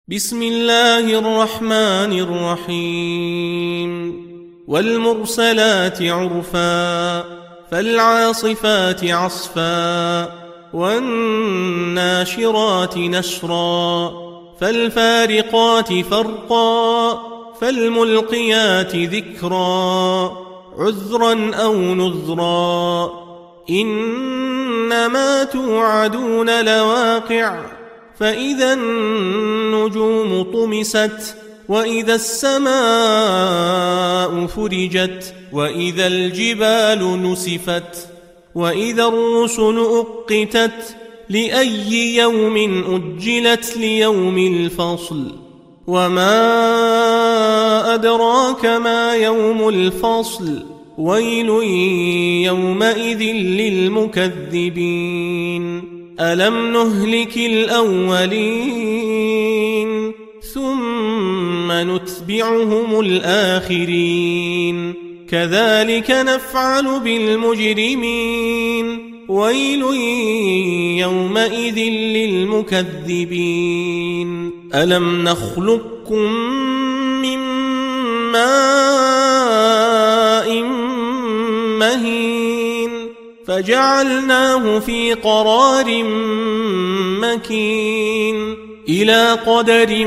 بسم الله الرحمن الرحيم والمرسلات عرفا فالعاصفات عصفا والناشرات نشرا فالفارقات فرقا فالملقيات ذكرا عذرا أو نذرا إنما توعدون لواقع فإذا النجوم طمست وإذا السماء فرجت وإذا الجبال نسفت وإذا الرسل أقتت لأي يوم أجلت ليوم الفصل وما أدراك ما يوم الفصل ويل يومئذ للمكذبين ألم نهلك الأولين ثم نتبعهم الآخرين كذلك نفعل بالمجرمين ويل يومئذ للمكذبين ألم نخلقكم من ماء مهين فجعلناه في قرار مكين إلى قدر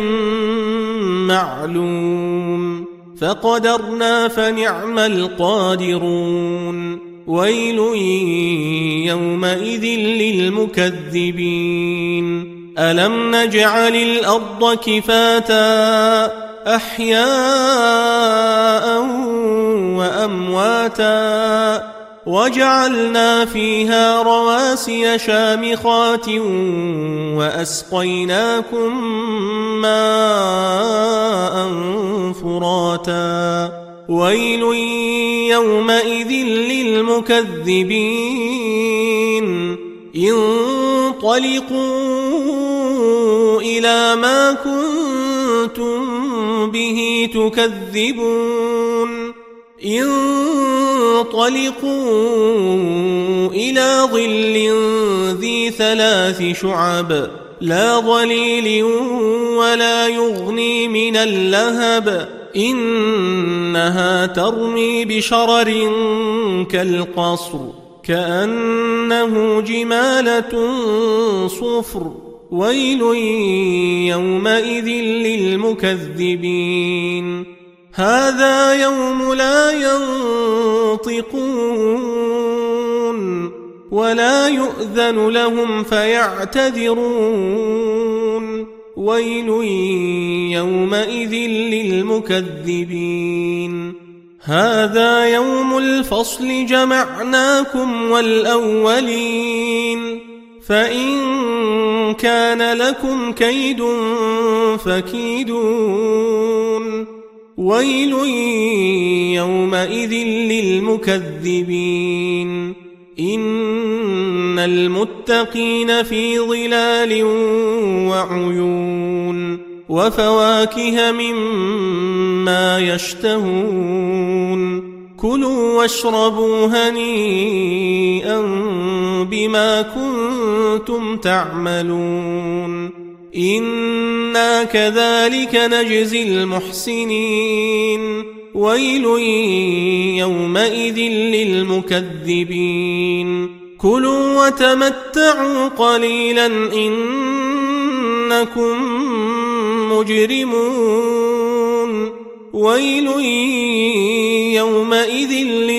معلوم فقدرنا فنعم القادرون ويل يومئذ للمكذبين ألم نجعل الأرض كفاتا أحياء وأمواتا وجعلنا فيها رواسي شامخات وأسقيناكم ماء فراتا ويل يومئذ للمكذبين انطلقوا إلى ما كنتم به تكذبون انطلقوا إلى ظل ذي 3 شعب لا ظليل ولا يغني من اللهب إنها ترمي بشرر كالقصر كأنه جمالة صفر ويل يومئذ للمكذبين هذا يوم لا ينطقون ولا يؤذن لهم فيعتذرون ويل يومئذ للمكذبين هذا يوم الفصل جمعناكم والأولين فإن كان لكم كيد فكيدون ويل يومئذ للمكذبين إن المتقين في ظلال وعيون وفواكه مما يشتهون كلوا واشربوا هنيئا بما كنتم تعملون إنا كذلك نجزي المحسنين ويل يومئذ للمكذبين كلوا وتمتعوا قليلا إنكم مجرمون ويل يومئذ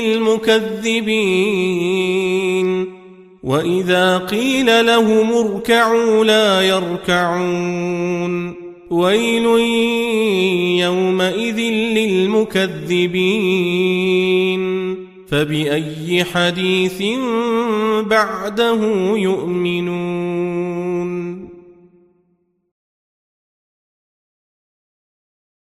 للمكذبين وإذا قيل لهم اركعوا لا يركعون ويل يومئذ للمكذبين فبأي حديث بعده يؤمنون